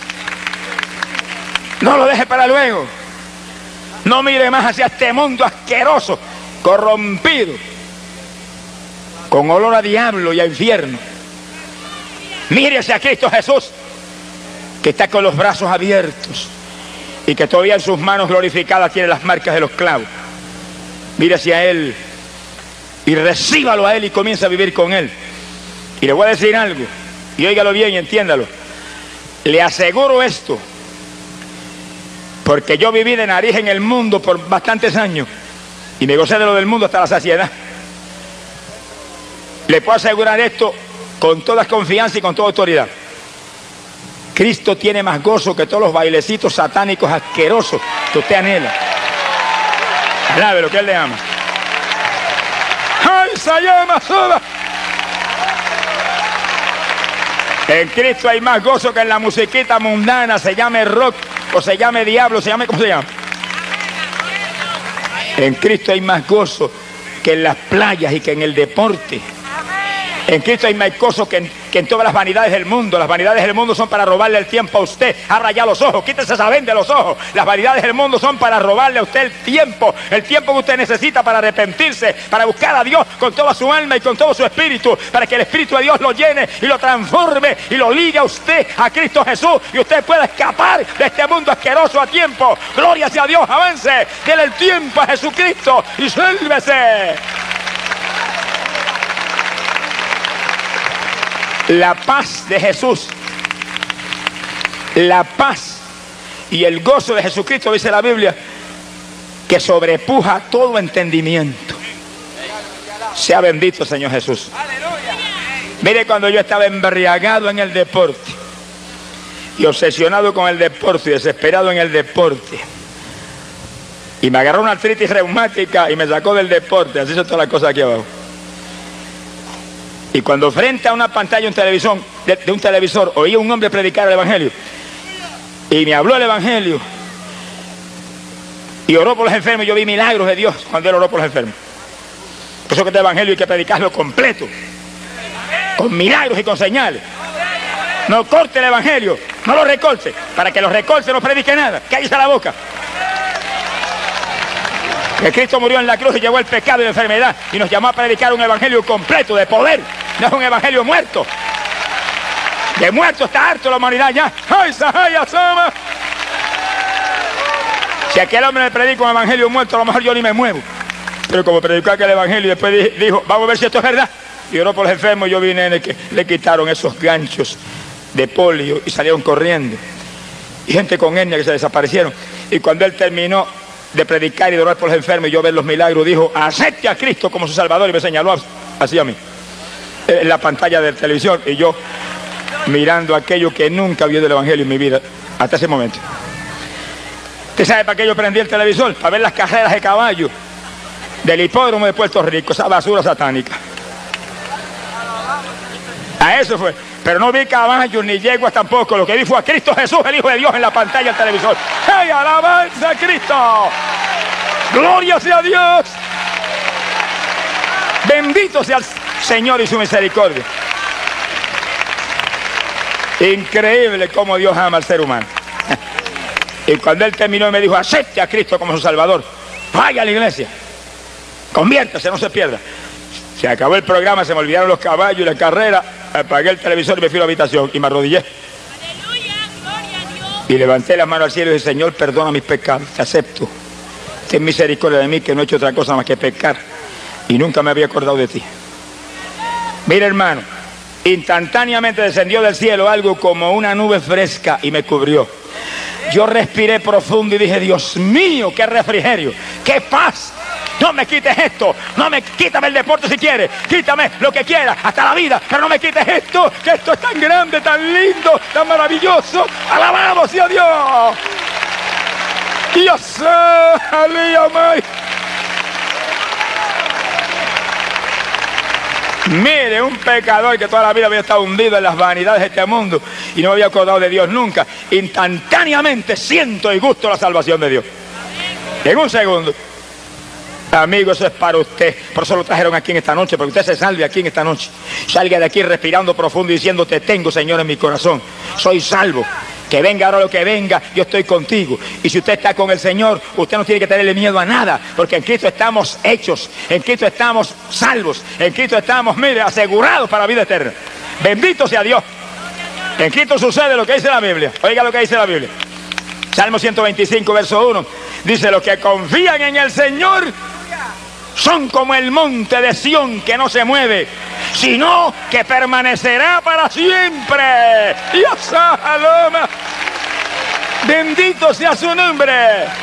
No lo deje para luego. No mire más hacia este mundo asqueroso, corrompido, con olor a diablo y a infierno. Mire hacia Cristo Jesús, que está con los brazos abiertos y que todavía en sus manos glorificadas tiene las marcas de los clavos. Mire hacia Él y recíbalo a Él y comienza a vivir con Él. Y le voy a decir algo, y óigalo bien y entiéndalo. Le aseguro esto, porque yo viví de nariz en el mundo por bastantes años y me gocé de lo del mundo hasta la saciedad. Le puedo asegurar esto con toda confianza y con toda autoridad. Cristo tiene más gozo que todos los bailecitos satánicos asquerosos que usted anhela. Alabe lo que Él le ama. ¡Ay, se llama sola! En Cristo hay más gozo que en la musiquita mundana, se llame rock o se llame diablo, se llame como se llama. En Cristo hay más gozo que en las playas y que en el deporte. En Cristo hay más gozo que en, que en todas las vanidades del mundo. Las vanidades del mundo son para robarle el tiempo a usted. Abra ya los ojos, quítese esa venda de los ojos. Las vanidades del mundo son para robarle a usted el tiempo. El tiempo que usted necesita para arrepentirse, para buscar a Dios con toda su alma y con todo su espíritu, para que el Espíritu de Dios lo llene y lo transforme y lo ligue a usted a Cristo Jesús y usted pueda escapar de este mundo asqueroso a tiempo. Gloria sea a Dios, avance, déle el tiempo a Jesucristo y sálvese. La paz de Jesús, la paz y el gozo de Jesucristo, dice la Biblia, que sobrepuja todo entendimiento. Sea bendito, Señor Jesús. Mire, cuando yo estaba embriagado en el deporte y obsesionado con el deporte y desesperado en el deporte, y me agarró una artritis reumática y me sacó del deporte, así son todas las cosas aquí abajo. Y cuando frente a una pantalla un televisor, de, de un televisor oí a un hombre predicar el Evangelio y me habló el Evangelio y oró por los enfermos, yo vi milagros de Dios cuando él oró por los enfermos. Por eso que este Evangelio hay que predicarlo completo, con milagros y con señales. No corte el Evangelio, no lo recorte, para que los recorte no predique nada, cállese la boca. Que Cristo murió en la cruz y llevó el pecado y la enfermedad y nos llamó a predicar un evangelio completo de poder, no es un evangelio muerto. De muerto está harto la humanidad ya. ¡Ay, Sahaya Sama! Si aquel hombre me predica un evangelio muerto, a lo mejor yo ni me muevo. Pero como predicó aquel evangelio y después dijo, vamos a ver si esto es verdad. Y oró por los enfermos, yo vine en el que le quitaron esos ganchos de polio y salieron corriendo. Y gente con hernia que se desaparecieron. Y cuando él terminó de predicar y de orar por los enfermos y yo ver los milagros, dijo, acepte a Cristo como su Salvador, y me señaló así a mí en la pantalla de televisión, y yo mirando aquello que nunca vi del evangelio en mi vida hasta ese momento. ¿Usted sabe para qué yo prendí el televisor? Para ver las carreras de caballo del hipódromo de Puerto Rico, esa basura satánica. A eso fue. Pero no vi caballos ni yeguas tampoco. Lo que vi fue a Cristo Jesús, el Hijo de Dios, en la pantalla del televisor. ¡Hey, alabanza a Cristo! ¡Gloria sea a Dios! Bendito sea el Señor y su misericordia. Increíble cómo Dios ama al ser humano. Y cuando él terminó y me dijo, acepte a Cristo como su Salvador, vaya a la iglesia, conviértase, no se pierda. Se acabó el programa, se me olvidaron los caballos y la carrera, apagué el televisor y me fui a la habitación y me arrodillé. Aleluya, gloria a Dios. Y levanté las manos al cielo y dije, Señor, perdona mis pecados, te acepto. Ten misericordia de mí, que no he hecho otra cosa más que pecar. Y nunca me había acordado de ti. Mira, hermano, instantáneamente descendió del cielo algo como una nube fresca y me cubrió. Yo respiré profundo y dije, Dios mío, qué refrigerio, qué paz. No me quites esto, no me quítame el deporte si quieres, quítame lo que quieras, hasta la vida, pero no me quites esto, que esto es tan grande, tan lindo, tan maravilloso. Alabado sea Dios. Dios, aleluya. Mire, un pecador que toda la vida había estado hundido en las vanidades de este mundo y no me había acordado de Dios nunca, instantáneamente siento y gusto la salvación de Dios. En un segundo. Amigo, eso es para usted. Por eso lo trajeron aquí en esta noche, para que usted se salve aquí en esta noche. Salga de aquí respirando profundo y diciendo, te tengo, Señor, en mi corazón. Soy salvo. Que venga ahora lo que venga, yo estoy contigo. Y si usted está con el Señor, usted no tiene que tenerle miedo a nada, porque en Cristo estamos hechos, en Cristo estamos salvos, en Cristo estamos, mire, asegurados para la vida eterna. Bendito sea Dios. En Cristo sucede lo que dice la Biblia. Oiga lo que dice la Biblia. Salmo ciento veinticinco, verso uno. Dice, los que confían en el Señor son como el monte de Sión que no se mueve, sino que permanecerá para siempre. Dios, aloma. Bendito sea su nombre.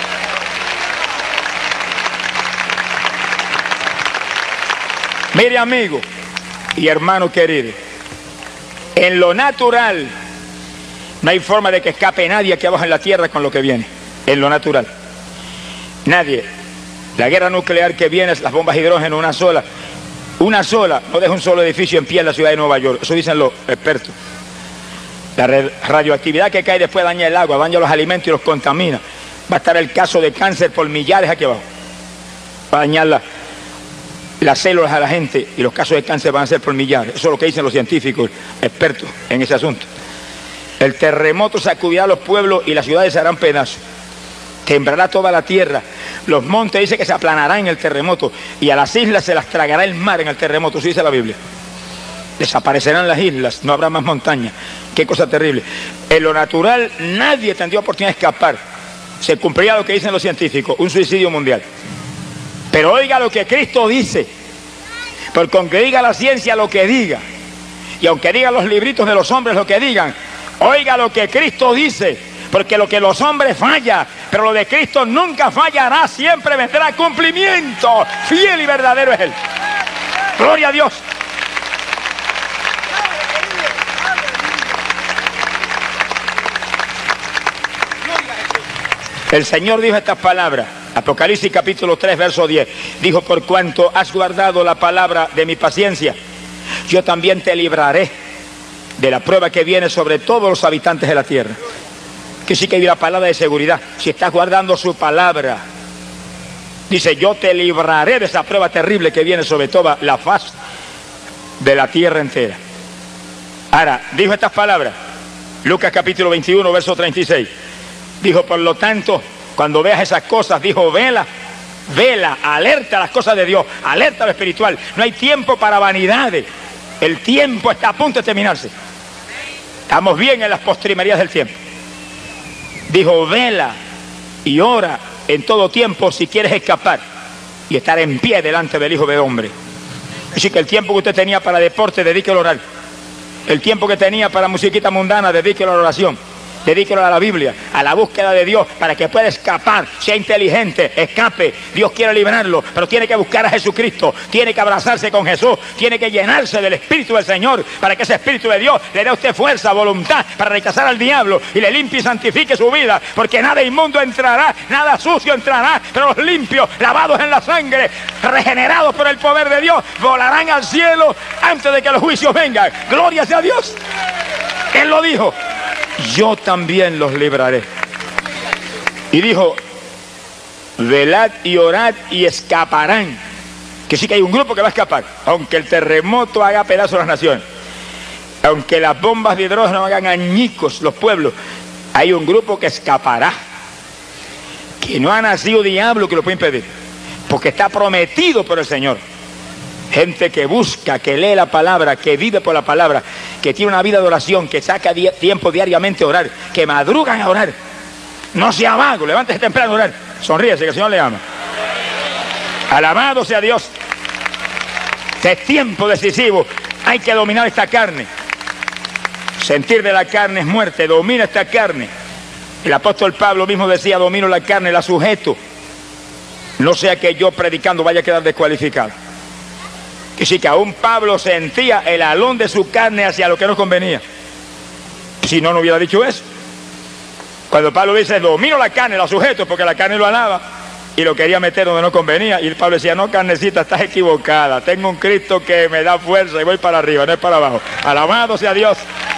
Mire, amigo y hermano querido, en lo natural no hay forma de que escape nadie aquí abajo en la tierra con lo que viene. En lo natural, nadie. La guerra nuclear que viene, las bombas de hidrógeno, una sola, una sola, no deja un solo edificio en pie en la ciudad de Nueva York. Eso dicen los expertos. La radioactividad que cae después daña el agua, daña los alimentos y los contamina. Va a estar el caso de cáncer por millares aquí abajo. Va a dañar la, las células a la gente y los casos de cáncer van a ser por millares. Eso es lo que dicen los científicos, expertos en ese asunto. El terremoto sacudirá a los pueblos y las ciudades se harán pedazos. Temblará toda la tierra. Los montes dice que se aplanarán en el terremoto y a las islas se las tragará el mar en el terremoto. Eso dice la Biblia. Desaparecerán las islas, no habrá más montaña. Qué cosa terrible. En lo natural nadie tendría oportunidad de escapar. Se cumpliría lo que dicen los científicos, un suicidio mundial. Pero oiga lo que Cristo dice, porque aunque diga la ciencia lo que diga, y aunque digan los libritos de los hombres lo que digan, oiga lo que Cristo dice. Porque lo que los hombres falla, pero lo de Cristo nunca fallará, siempre vendrá a cumplimiento. Fiel y verdadero es Él. Gloria a Dios. El Señor dijo estas palabras, Apocalipsis capítulo tres, verso diez. Dijo, por cuanto has guardado la palabra de mi paciencia, yo también te libraré de la prueba que viene sobre todos los habitantes de la tierra. Que sí que hay una palabra de seguridad. Si estás guardando su palabra, dice, yo te libraré de esa prueba terrible que viene sobre toda la faz de la tierra entera. Ahora, dijo estas palabras, Lucas capítulo veintiuno, verso treinta y seis. Dijo, por lo tanto, cuando veas esas cosas, dijo, vela, vela, alerta a las cosas de Dios, alerta a lo espiritual. No hay tiempo para vanidades. El tiempo está a punto de terminarse. Estamos bien en las postrimerías del tiempo. Dijo, vela y ora en todo tiempo si quieres escapar y estar en pie delante del Hijo del Hombre. Así que el tiempo que usted tenía para deporte, dedíquelo a orar. El tiempo que tenía para musiquita mundana, dedíquelo a la oración. Dedíquelo a la Biblia, a la búsqueda de Dios, para que pueda escapar, sea inteligente, escape. Dios quiere librarlo, pero tiene que buscar a Jesucristo, tiene que abrazarse con Jesús, tiene que llenarse del Espíritu del Señor, para que ese Espíritu de Dios le dé a usted fuerza, voluntad, para rechazar al diablo y le limpie y santifique su vida, porque nada inmundo entrará, nada sucio entrará, pero los limpios, lavados en la sangre, regenerados por el poder de Dios, volarán al cielo antes de que los juicios vengan. Gloria sea a Dios. Él lo dijo. Yo también los libraré. Y dijo, velad y orad y escaparán Que sí que hay un grupo que va a escapar, aunque el terremoto haga pedazos a las naciones, aunque las bombas de hidrógeno hagan añicos los pueblos, hay un grupo que escapará, que no ha nacido diablo que lo puede impedir, porque está prometido por el Señor. Gente que busca, que lee la palabra, que vive por la palabra, que tiene una vida de oración, que saca di tiempo diariamente a orar, que madrugan a orar. No sea vago, levántese temprano a orar. Sonríese, que el Señor le ama. Alabado sea Dios. Este es tiempo decisivo. Hay que dominar esta carne. Sentir de la carne es muerte. Domina esta carne. El apóstol Pablo mismo decía: domino la carne, la sujeto. No sea que yo predicando vaya a quedar descualificado. Y sí que aún Pablo sentía el alón de su carne hacia lo que no convenía. Si no, no hubiera dicho eso. Cuando Pablo dice: domino la carne, la sujeto, porque la carne lo alaba y lo quería meter donde no convenía. Y Pablo decía: no, carnecita, estás equivocada. Tengo un Cristo que me da fuerza y voy para arriba, no es para abajo. Alabado sea Dios.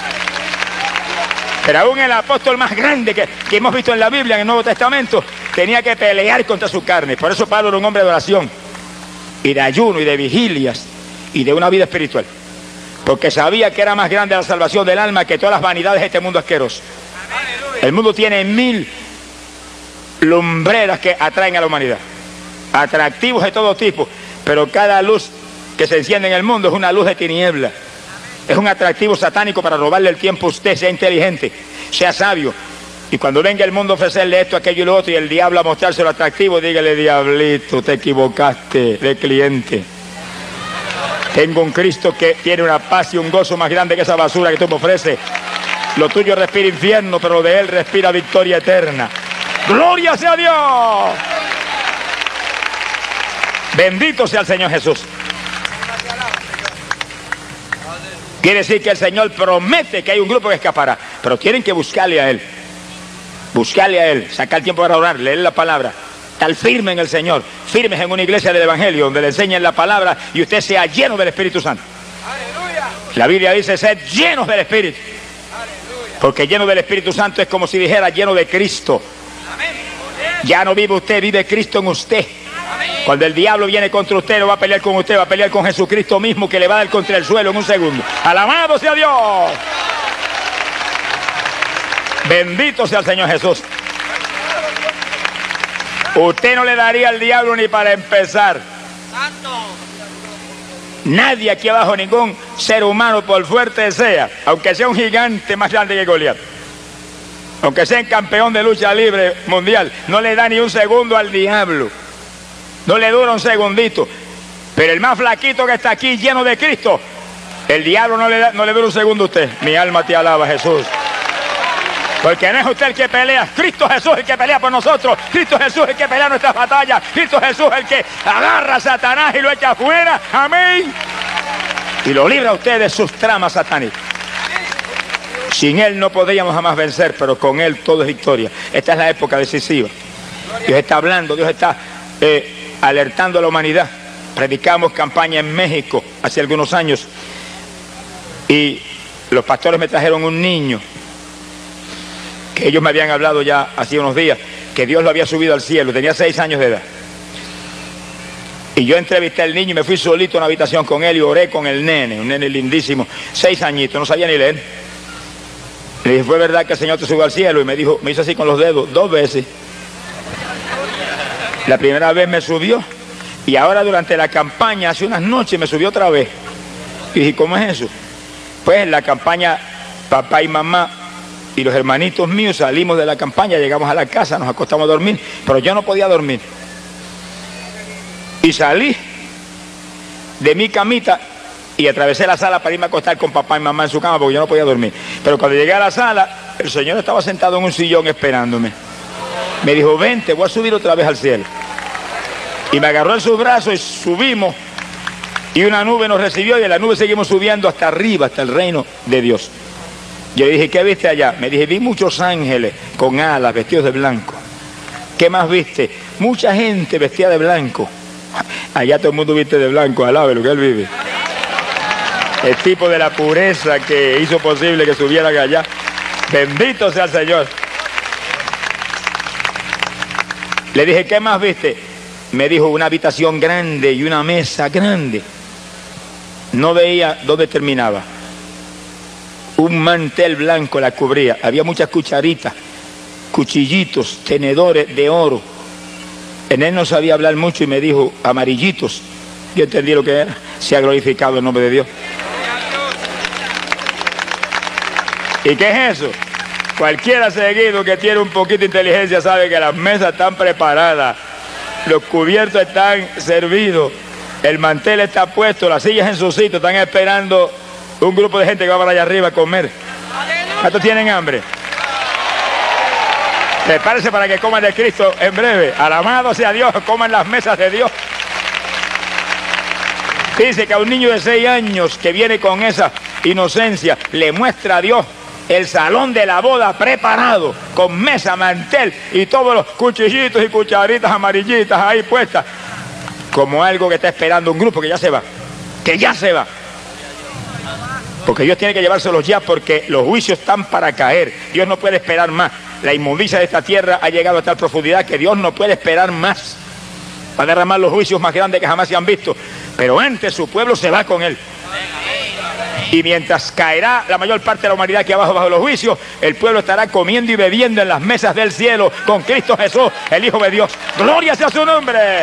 Pero aún el apóstol más grande que, que hemos visto en la Biblia, en el Nuevo Testamento, tenía que pelear contra su carne. Por eso Pablo era un hombre de oración y de ayuno y de vigilias y de una vida espiritual, porque sabía que era más grande la salvación del alma que todas las vanidades de este mundo asqueroso. El mundo tiene mil lumbreras que atraen a la humanidad, atractivos de todo tipo, pero cada luz que se enciende en el mundo es una luz de tiniebla. Es un atractivo satánico para robarle el tiempo a usted. Sea inteligente, sea sabio, y cuando venga el mundo a ofrecerle esto, aquello y lo otro, y el diablo a mostrárselo atractivo, dígale: diablito, te equivocaste de cliente. Tengo un Cristo que tiene una paz y un gozo más grande que esa basura que tú me ofreces. Lo tuyo respira infierno, pero lo de Él respira victoria eterna. ¡Gloria sea Dios! Bendito sea el Señor Jesús. Quiere decir que el Señor promete que hay un grupo que escapará, pero tienen que buscarle a Él. Buscarle a Él, sacar tiempo para orar, leer la palabra, estar firme en el Señor, firmes en una iglesia del Evangelio donde le enseñen la palabra y usted sea lleno del Espíritu Santo. ¡Aleluya! La Biblia dice: sed llenos del Espíritu. ¡Aleluya! Porque lleno del Espíritu Santo es como si dijera lleno de Cristo. ¡Amén! Ya no vive usted, vive Cristo en usted. ¡Amén! Cuando el diablo viene contra usted, no va a pelear con usted, va a pelear con Jesucristo mismo, que le va a dar contra el suelo en un segundo. ¡Alabado sea Dios! Bendito sea el Señor Jesús. Usted no le daría al diablo ni para empezar. Nadie aquí abajo, ningún ser humano, por fuerte sea, aunque sea un gigante más grande que Goliat, aunque sea un campeón de lucha libre mundial, no le da ni un segundo al diablo. No le dura un segundito. Pero el más flaquito que está aquí, lleno de Cristo, el diablo no le, da, no le dura un segundo a usted. Mi alma te alaba, Jesús. Porque no es usted el que pelea, Cristo Jesús el que pelea por nosotros, Cristo Jesús el que pelea nuestras batallas, Cristo Jesús el que agarra a Satanás y lo echa afuera, amén, y lo libra a usted de sus tramas satánicas. Sin Él no podríamos jamás vencer, pero con Él todo es victoria. Esta es la época decisiva. Dios está hablando, Dios está eh, alertando a la humanidad. Predicamos campaña en México hace algunos años y los pastores me trajeron un niño. Ellos me habían hablado ya hace unos días que Dios lo había subido al cielo, tenía seis años de edad. Y yo entrevisté al niño y me fui solito a una habitación con él y oré con el nene, un nene lindísimo, seis añitos, no sabía ni leer. Le dije: ¿fue verdad que el Señor te subió al cielo? Y me dijo, me hizo así con los dedos, dos veces. La primera vez me subió y ahora durante la campaña, hace unas noches, me subió otra vez. Y dije: ¿cómo es eso? Pues en la campaña, papá y mamá y los hermanitos míos salimos de la campaña, llegamos a la casa, nos acostamos a dormir, pero yo no podía dormir. Y salí de mi camita y atravesé la sala para irme a acostar con papá y mamá en su cama porque yo no podía dormir. Pero cuando llegué a la sala, el Señor estaba sentado en un sillón esperándome. Me dijo: ven, te voy a subir otra vez al cielo. Y me agarró en sus brazos y subimos, y una nube nos recibió y de la nube seguimos subiendo hasta arriba, hasta el reino de Dios. Yo le dije: ¿qué viste allá? Me dije: vi muchos ángeles con alas, vestidos de blanco. ¿Qué más viste? Mucha gente vestida de blanco. Allá todo el mundo viste de blanco, alabe lo que Él vive. El tipo de la pureza que hizo posible que subieran allá. Bendito sea el Señor. Le dije: ¿qué más viste? me dijo, una habitación grande y una mesa grande. No veía dónde terminaba. Un mantel blanco la cubría. Había muchas cucharitas, cuchillitos, tenedores de oro. En él no sabía hablar mucho y me dijo, amarillitos. Yo entendí lo que era. Se ha glorificado el nombre de Dios. ¿Y qué es eso? Cualquiera seguido que tiene un poquito de inteligencia sabe que las mesas están preparadas, los cubiertos están servidos, el mantel está puesto, las sillas en su sitio, están esperando un grupo de gente que va para allá arriba a comer. ¿Cuántos tienen hambre? Prepárense para que coman de Cristo en breve. Alabado sea Dios, coman las mesas de Dios. Dice que a un niño de seis años que viene con esa inocencia le muestra a Dios el salón de la boda preparado, con mesa, mantel y todos los cuchillitos y cucharitas amarillitas ahí puestas, como algo que está esperando un grupo que ya se va, que ya se va. Porque Dios tiene que llevárselos ya, porque los juicios están para caer. Dios no puede esperar más. La inmundicia de esta tierra ha llegado a tal profundidad que Dios no puede esperar más. Va a derramar los juicios más grandes que jamás se han visto. Pero antes su pueblo se va con él. Y mientras caerá la mayor parte de la humanidad aquí abajo bajo los juicios, el pueblo estará comiendo y bebiendo en las mesas del cielo con Cristo Jesús, el Hijo de Dios. ¡Gloria sea su nombre!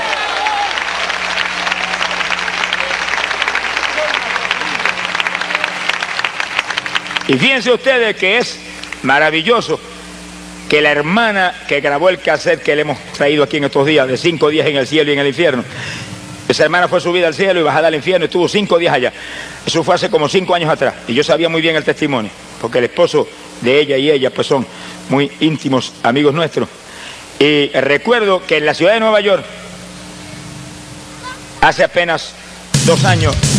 Y fíjense ustedes que es maravilloso que la hermana que grabó el cassette que le hemos traído aquí en estos días, de cinco días en el cielo y en el infierno, esa hermana fue subida al cielo y bajada al infierno y estuvo cinco días allá. Eso fue hace como cinco años atrás. Y yo sabía muy bien el testimonio, porque el esposo de ella y ella pues son muy íntimos amigos nuestros. Y recuerdo que en la ciudad de Nueva York, hace apenas dos años,